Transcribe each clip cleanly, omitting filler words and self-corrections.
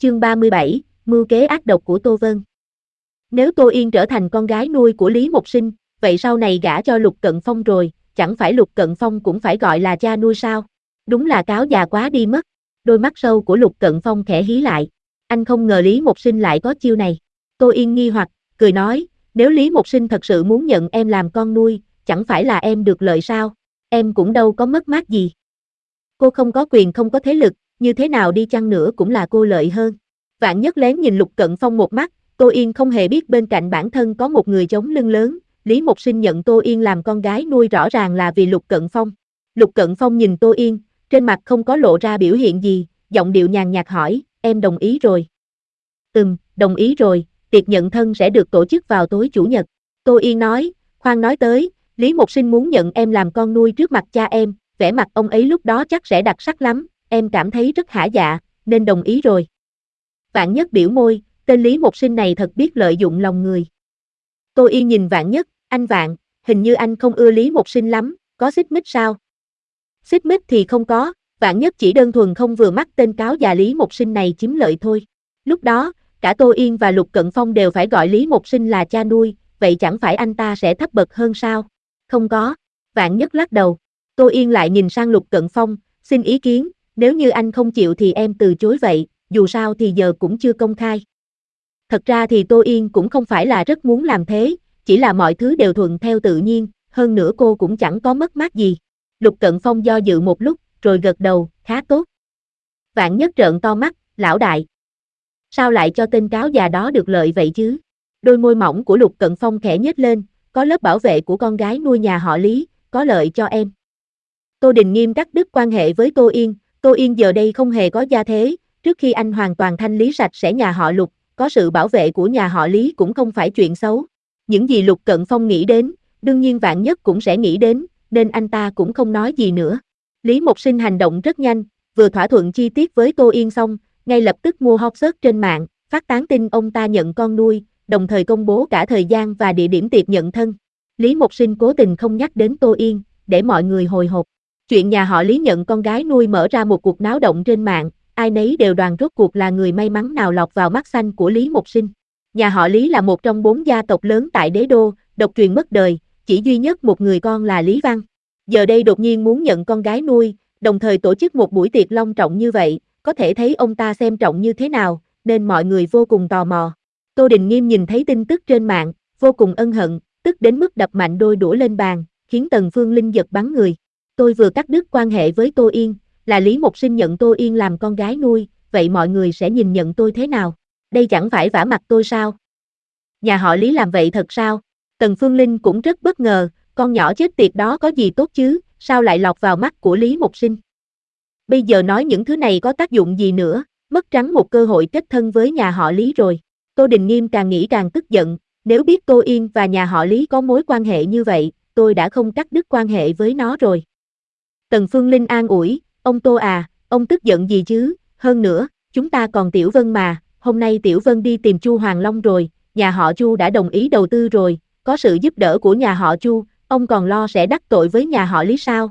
Chương 37, mưu kế ác độc của Tô Vân. Nếu Tô Yên trở thành con gái nuôi của Lý Mộc Sinh, vậy sau này gả cho Lục Cận Phong rồi, chẳng phải Lục Cận Phong cũng phải gọi là cha nuôi sao? Đúng là cáo già quá đi mất. Đôi mắt sâu của Lục Cận Phong khẽ hí lại. Anh không ngờ Lý Mộc Sinh lại có chiêu này. Tô Yên nghi hoặc, cười nói, nếu Lý Mộc Sinh thật sự muốn nhận em làm con nuôi, chẳng phải là em được lợi sao? Em cũng đâu có mất mát gì. Cô không có quyền không có thế lực, như thế nào đi chăng nữa cũng là cô lợi hơn. Vạn Nhất lén nhìn Lục Cận Phong một mắt, Tô Yên không hề biết bên cạnh bản thân có một người chống lưng lớn. Lý Mộc Sinh nhận Tô Yên làm con gái nuôi rõ ràng là vì Lục Cận Phong. Lục Cận Phong nhìn Tô Yên, trên mặt không có lộ ra biểu hiện gì, giọng điệu nhàn nhạt hỏi, em đồng ý rồi. Đồng ý rồi, tiệc nhận thân sẽ được tổ chức vào tối Chủ nhật. Tô Yên nói, khoan nói tới, Lý Mộc Sinh muốn nhận em làm con nuôi trước mặt cha em, vẻ mặt ông ấy lúc đó chắc sẽ đặc sắc lắm, em cảm thấy rất hả dạ, nên đồng ý rồi. Vạn Nhất biểu môi, tên Lý Mộc Sinh này thật biết lợi dụng lòng người. Tô Yên nhìn Vạn Nhất, anh Vạn, hình như anh không ưa Lý Mộc Sinh lắm, có xích mích sao? Xích mích thì không có, Vạn Nhất chỉ đơn thuần không vừa mắt tên cáo già Lý Mộc Sinh này chiếm lợi thôi. Lúc đó, cả Tô Yên và Lục Cận Phong đều phải gọi Lý Mộc Sinh là cha nuôi, vậy chẳng phải anh ta sẽ thấp bậc hơn sao? Không có, Vạn Nhất lắc đầu. Tô Yên lại nhìn sang Lục Cận Phong, xin ý kiến, nếu như anh không chịu thì em từ chối vậy, dù sao thì giờ cũng chưa công khai. Thật ra thì Tô Yên cũng không phải là rất muốn làm thế, chỉ là mọi thứ đều thuận theo tự nhiên, hơn nữa cô cũng chẳng có mất mát gì. Lục Cận Phong do dự một lúc, rồi gật đầu, khá tốt. Vạn Nhất trợn to mắt, lão đại. Sao lại cho tên cáo già đó được lợi vậy chứ? Đôi môi mỏng của Lục Cận Phong khẽ nhếch lên, có lớp bảo vệ của con gái nuôi nhà họ Lý, có lợi cho em. Tô Đình Nghiêm cắt đứt quan hệ với Tô Yên giờ đây không hề có gia thế, trước khi anh hoàn toàn thanh lý sạch sẽ nhà họ Lục, có sự bảo vệ của nhà họ Lý cũng không phải chuyện xấu. Những gì Lục Cận Phong nghĩ đến, đương nhiên Vạn Nhất cũng sẽ nghĩ đến, nên anh ta cũng không nói gì nữa. Lý Mộc Sinh hành động rất nhanh, vừa thỏa thuận chi tiết với Tô Yên xong, ngay lập tức mua hot search trên mạng, phát tán tin ông ta nhận con nuôi, đồng thời công bố cả thời gian và địa điểm tiệc nhận thân. Lý Mộc Sinh cố tình không nhắc đến Tô Yên, để mọi người hồi hộp. Chuyện nhà họ Lý nhận con gái nuôi mở ra một cuộc náo động trên mạng, ai nấy đều đoán rốt cuộc là người may mắn nào lọt vào mắt xanh của Lý Mộc Sinh. Nhà họ Lý là một trong 4 gia tộc lớn tại đế đô, độc truyền mất đời, chỉ duy nhất một người con là Lý Văn. Giờ đây đột nhiên muốn nhận con gái nuôi, đồng thời tổ chức một buổi tiệc long trọng như vậy, có thể thấy ông ta xem trọng như thế nào, nên mọi người vô cùng tò mò. Tô Đình Nghiêm nhìn thấy tin tức trên mạng, vô cùng ân hận, tức đến mức đập mạnh đôi đũa lên bàn, khiến Tần Phương Linh giật bắn người. Tôi vừa cắt đứt quan hệ với Tô Yên, là Lý Mộc Sinh nhận Tô Yên làm con gái nuôi, vậy mọi người sẽ nhìn nhận tôi thế nào? Đây chẳng phải vả mặt tôi sao? Nhà họ Lý làm vậy thật sao? Tần Phương Linh cũng rất bất ngờ, con nhỏ chết tiệt đó có gì tốt chứ, sao lại lọt vào mắt của Lý Mộc Sinh? Bây giờ nói những thứ này có tác dụng gì nữa, mất trắng một cơ hội kết thân với nhà họ Lý rồi. Tô Đình Nghiêm càng nghĩ càng tức giận, nếu biết Tô Yên và nhà họ Lý có mối quan hệ như vậy, tôi đã không cắt đứt quan hệ với nó rồi. Tần Phương Linh an ủi, ông Tô à, ông tức giận gì chứ, hơn nữa, chúng ta còn Tiểu Vân mà, hôm nay Tiểu Vân đi tìm Chu Hoàng Long rồi, nhà họ Chu đã đồng ý đầu tư rồi, có sự giúp đỡ của nhà họ Chu, ông còn lo sẽ đắc tội với nhà họ Lý sao?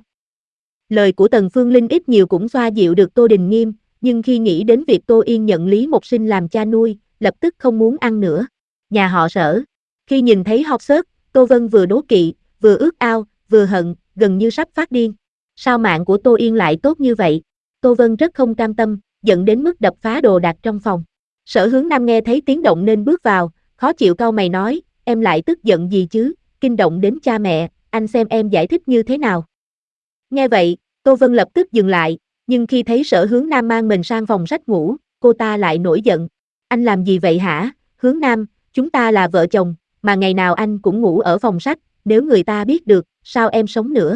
Lời của Tần Phương Linh ít nhiều cũng xoa dịu được Tô Đình Nghiêm, nhưng khi nghĩ đến việc Tô Yên nhận Lý Mộc Sinh làm cha nuôi, lập tức không muốn ăn nữa. Nhà họ Sở. Khi nhìn thấy hot search, Tô Vân vừa đố kỵ, vừa ước ao, vừa hận, gần như sắp phát điên. Sao mạng của Tô Yên lại tốt như vậy? Tô Vân rất không cam tâm, giận đến mức đập phá đồ đạc trong phòng. Sở Hướng Nam nghe thấy tiếng động nên bước vào, khó chịu cau mày nói, em lại tức giận gì chứ, kinh động đến cha mẹ, anh xem em giải thích như thế nào. Nghe vậy, Tô Vân lập tức dừng lại, nhưng khi thấy Sở Hướng Nam mang mình sang phòng sách ngủ, cô ta lại nổi giận. Anh làm gì vậy hả, Hướng Nam, chúng ta là vợ chồng, mà ngày nào anh cũng ngủ ở phòng sách, nếu người ta biết được, sao em sống nữa?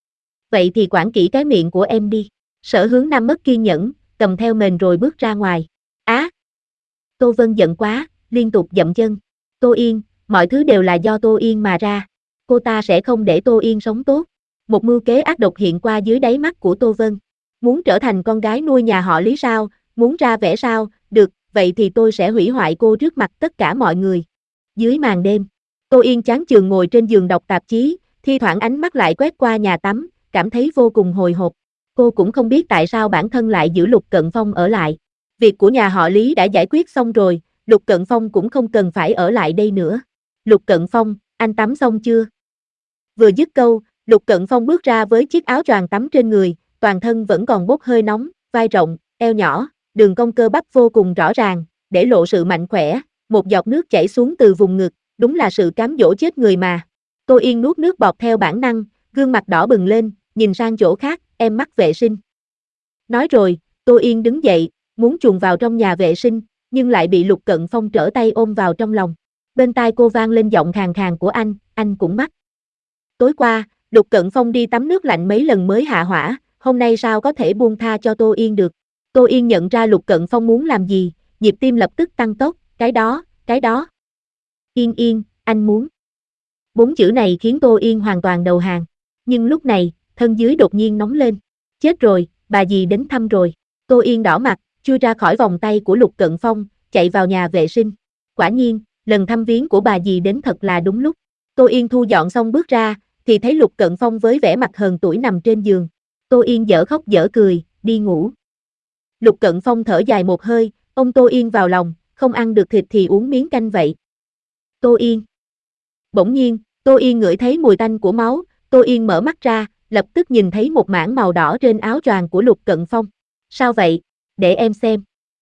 Vậy thì quản kỹ cái miệng của em đi. Sở Hướng Nam mất kiên nhẫn, cầm theo mền rồi bước ra ngoài. Á! Tô Vân giận quá, liên tục dậm chân. Tô Yên, mọi thứ đều là do Tô Yên mà ra. Cô ta sẽ không để Tô Yên sống tốt. Một mưu kế ác độc hiện qua dưới đáy mắt của Tô Vân. Muốn trở thành con gái nuôi nhà họ Lý sao, muốn ra vẻ sao, được, vậy thì tôi sẽ hủy hoại cô trước mặt tất cả mọi người. Dưới màn đêm, Tô Yên chán chường ngồi trên giường đọc tạp chí, thi thoảng ánh mắt lại quét qua nhà tắm, cảm thấy vô cùng hồi hộp. Cô cũng không biết tại sao bản thân lại giữ Lục Cận Phong ở lại. Việc của nhà họ Lý đã giải quyết xong rồi, Lục Cận Phong cũng không cần phải ở lại đây nữa. Lục Cận Phong, anh tắm xong chưa? Vừa dứt câu, Lục Cận Phong bước ra với chiếc áo choàng tắm trên người, toàn thân vẫn còn bốc hơi nóng, vai rộng, eo nhỏ, đường cong cơ bắp vô cùng rõ ràng, để lộ sự mạnh khỏe, một giọt nước chảy xuống từ vùng ngực, đúng là sự cám dỗ chết người mà. Tô Yên nuốt nước bọt theo bản năng, gương mặt đỏ bừng lên, nhìn sang chỗ khác, em mắc vệ sinh. Nói rồi, Tô Yên đứng dậy, muốn chuồn vào trong nhà vệ sinh, nhưng lại bị Lục Cận Phong trở tay ôm vào trong lòng. Bên tai cô vang lên giọng khàn khàn của anh cũng mắc. Tối qua, Lục Cận Phong đi tắm nước lạnh mấy lần mới hạ hỏa, hôm nay sao có thể buông tha cho Tô Yên được. Tô Yên nhận ra Lục Cận Phong muốn làm gì, nhịp tim lập tức tăng tốc, cái đó. Yên, anh muốn. 4 chữ này khiến Tô Yên hoàn toàn đầu hàng. Nhưng lúc này, thân dưới đột nhiên nóng lên. Chết rồi, bà dì đến thăm rồi. Tô Yên đỏ mặt, chui ra khỏi vòng tay của Lục Cận Phong, chạy vào nhà vệ sinh. Quả nhiên, lần thăm viếng của bà dì đến thật là đúng lúc. Tô Yên thu dọn xong bước ra, thì thấy Lục Cận Phong với vẻ mặt hờn tuổi nằm trên giường. Tô Yên dở khóc dở cười, đi ngủ. Lục Cận Phong thở dài một hơi, ôm Tô Yên vào lòng, không ăn được thịt thì uống miếng canh vậy. Tô Yên. Bỗng nhiên, Tô Yên ngửi thấy mùi tanh của máu, Tô Yên mở mắt ra, lập tức nhìn thấy một mảng màu đỏ trên áo choàng của Lục Cận Phong. Sao vậy? Để em xem.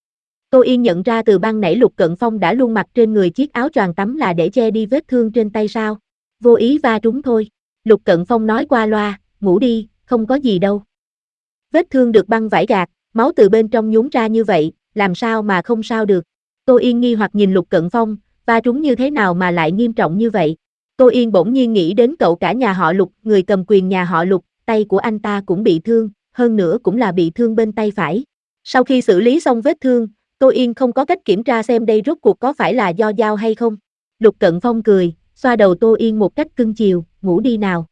Tô Yên nhận ra từ ban nãy Lục Cận Phong đã luôn mặc trên người chiếc áo choàng tắm là để che đi vết thương trên tay sao? Vô ý va trúng thôi. Lục Cận Phong nói qua loa, ngủ đi, không có gì đâu. Vết thương được băng vải gạt, máu từ bên trong nhúng ra như vậy, làm sao mà không sao được. Tô Yên nghi hoặc nhìn Lục Cận Phong, va trúng như thế nào mà lại nghiêm trọng như vậy. Tô Yên bỗng nhiên nghĩ đến cậu cả nhà họ Lục, người cầm quyền nhà họ Lục, tay của anh ta cũng bị thương, hơn nữa cũng là bị thương bên tay phải. Sau khi xử lý xong vết thương, Tô Yên không có cách kiểm tra xem đây rốt cuộc có phải là do dao hay không. Lục Cận Phong cười, xoa đầu Tô Yên một cách cưng chiều, ngủ đi nào.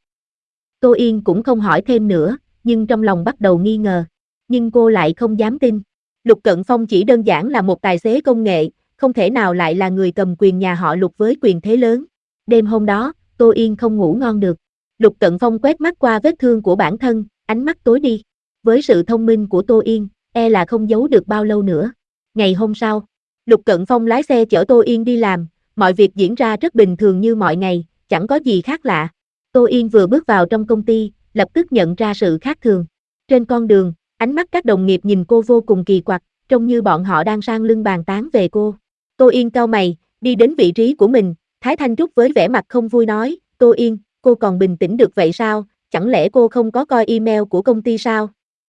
Tô Yên cũng không hỏi thêm nữa, nhưng trong lòng bắt đầu nghi ngờ. Nhưng cô lại không dám tin. Lục Cận Phong chỉ đơn giản là một tài xế công nghệ, không thể nào lại là người cầm quyền nhà họ Lục với quyền thế lớn. Đêm hôm đó, Tô Yên không ngủ ngon được. Lục Cận Phong quét mắt qua vết thương của bản thân, ánh mắt tối đi. Với sự thông minh của Tô Yên, là không giấu được bao lâu nữa. Ngày hôm sau, Lục Cận Phong lái xe chở Tô Yên đi làm, mọi việc diễn ra rất bình thường như mọi ngày, chẳng có gì khác lạ. Tô Yên vừa bước vào trong công ty, lập tức nhận ra sự khác thường. Trên con đường, ánh mắt các đồng nghiệp nhìn cô vô cùng kỳ quặc, trông như bọn họ đang sang lưng bàn tán về cô. Tô Yên cau mày, đi đến vị trí của mình, Thái Thanh Trúc với vẻ mặt không vui nói, Tô Yên, cô còn bình tĩnh được vậy sao, chẳng lẽ cô không có coi email của công ty sao?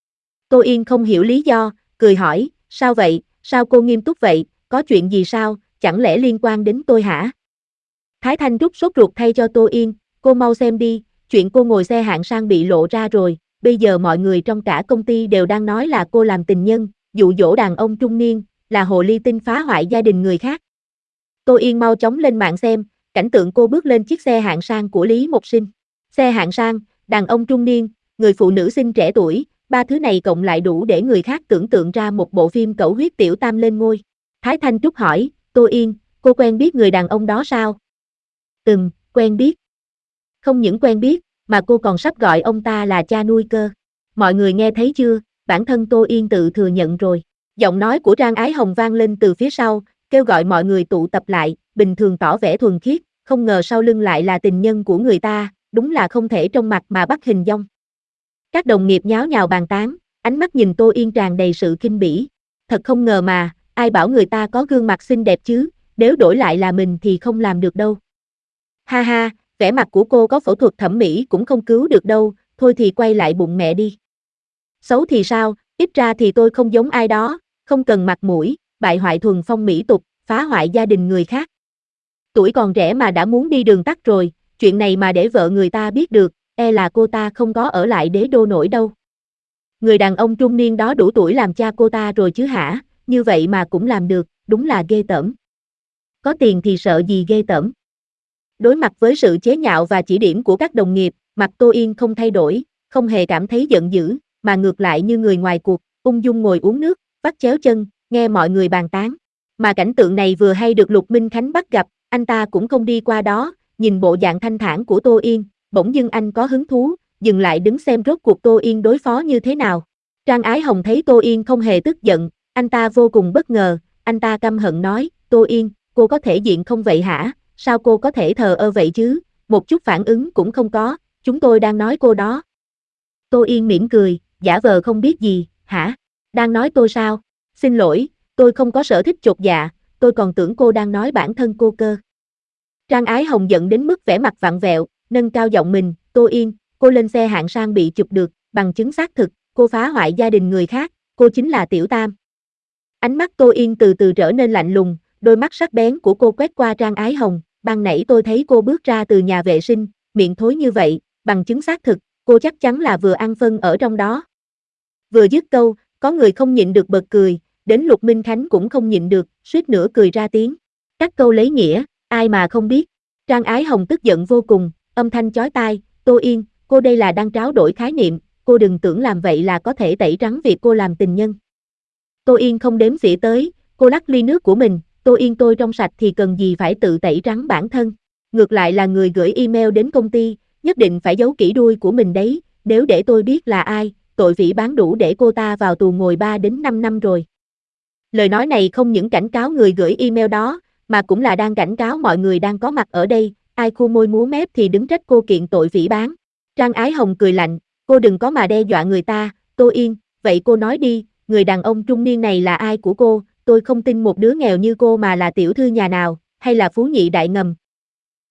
Tô Yên không hiểu lý do, cười hỏi, sao vậy, sao cô nghiêm túc vậy, có chuyện gì sao, chẳng lẽ liên quan đến tôi hả? Thái Thanh Trúc sốt ruột thay cho Tô Yên, cô mau xem đi, chuyện cô ngồi xe hạng sang bị lộ ra rồi, bây giờ mọi người trong cả công ty đều đang nói là cô làm tình nhân, dụ dỗ đàn ông trung niên, là hồ ly tinh phá hoại gia đình người khác. Tô Yên mau chóng lên mạng xem, cảnh tượng cô bước lên chiếc xe hạng sang của Lý Mộc Sinh. Xe hạng sang, đàn ông trung niên, người phụ nữ xinh trẻ tuổi, ba thứ này cộng lại đủ để người khác tưởng tượng ra một bộ phim cẩu huyết tiểu tam lên ngôi. Thái Thanh Trúc hỏi, Tô Yên, cô quen biết người đàn ông đó sao? Quen biết. Không những quen biết, mà cô còn sắp gọi ông ta là cha nuôi cơ. Mọi người nghe thấy chưa, bản thân Tô Yên tự thừa nhận rồi. Giọng nói của Trang Ái Hồng vang lên từ phía sau, kêu gọi mọi người tụ tập lại, bình thường tỏ vẻ thuần khiết, không ngờ sau lưng lại là tình nhân của người ta, đúng là không thể trong mặt mà bắt hình dong. Các đồng nghiệp nháo nhào bàn tán, ánh mắt nhìn Tô Yên tràn đầy sự khinh bỉ. Thật không ngờ mà, ai bảo người ta có gương mặt xinh đẹp chứ, nếu đổi lại là mình thì không làm được đâu. Ha ha, vẻ mặt của cô có phẫu thuật thẩm mỹ cũng không cứu được đâu, thôi thì quay lại bụng mẹ đi. Xấu thì sao, ít ra thì tôi không giống ai đó, không cần mặt mũi, bại hoại thuần phong mỹ tục, phá hoại gia đình người khác. Tuổi còn trẻ mà đã muốn đi đường tắt rồi, chuyện này mà để vợ người ta biết được, là cô ta không có ở lại đế đô nổi đâu. Người đàn ông trung niên đó đủ tuổi làm cha cô ta rồi chứ hả, như vậy mà cũng làm được, đúng là ghê tởm. Có tiền thì sợ gì ghê tởm. Đối mặt với sự chế nhạo và chỉ điểm của các đồng nghiệp, mặt Tô Yên không thay đổi, không hề cảm thấy giận dữ, mà ngược lại như người ngoài cuộc, ung dung ngồi uống nước, vắt chéo chân, nghe mọi người bàn tán. Mà cảnh tượng này vừa hay được Lục Minh Khánh bắt gặp, anh ta cũng không đi qua đó, nhìn bộ dạng thanh thản của Tô Yên, bỗng dưng anh có hứng thú, dừng lại đứng xem rốt cuộc Tô Yên đối phó như thế nào. Trang Ái Hồng thấy Tô Yên không hề tức giận, Anh ta vô cùng bất ngờ, anh ta căm hận nói, Tô Yên, cô có thể diện không vậy hả? Sao cô có thể thờ ơ vậy chứ? Một chút phản ứng cũng không có, chúng tôi đang nói cô đó. Tô Yên mỉm cười, giả vờ không biết gì, hả? Đang nói tôi sao? Xin lỗi, tôi không có sở thích chột dạ, tôi còn tưởng cô đang nói bản thân cô cơ. Trang Ái Hồng giận đến mức vẻ mặt vặn vẹo, nâng cao giọng mình, Tô Yên, cô lên xe hạng sang bị chụp được, bằng chứng xác thực, cô phá hoại gia đình người khác, cô chính là Tiểu Tam. Ánh mắt Tô Yên từ từ trở nên lạnh lùng, đôi mắt sắc bén của cô quét qua Trang Ái Hồng, ban nãy tôi thấy cô bước ra từ nhà vệ sinh, miệng thối như vậy, bằng chứng xác thực, cô chắc chắn là vừa ăn phân ở trong đó. Vừa dứt câu, có người không nhịn được bật cười, đến Lục Minh Khánh cũng không nhịn được, suýt nữa cười ra tiếng. Các câu lấy nghĩa, ai mà không biết. Trang Ái Hồng tức giận vô cùng, âm thanh chói tai, Tô Yên, cô đây là đang tráo đổi khái niệm, cô đừng tưởng làm vậy là có thể tẩy trắng việc cô làm tình nhân. Tô Yên không đếm xỉa tới, cô lắc ly nước của mình, Tô Yên tôi trong sạch thì cần gì phải tự tẩy trắng bản thân. Ngược lại là người gửi email đến công ty, nhất định phải giấu kỹ đuôi của mình đấy, nếu để tôi biết là ai, tội phỉ báng đủ để cô ta vào tù ngồi 3 đến 5 năm rồi. Lời nói này không những cảnh cáo người gửi email đó, mà cũng là đang cảnh cáo mọi người đang có mặt ở đây, ai khu môi múa mép thì đứng trách cô kiện tội phỉ báng. Trang Ái Hồng cười lạnh, cô đừng có mà đe dọa người ta, Tô Yên, vậy cô nói đi, người đàn ông trung niên này là ai của cô, tôi không tin một đứa nghèo như cô mà là tiểu thư nhà nào, hay là phú nhị đại ngầm,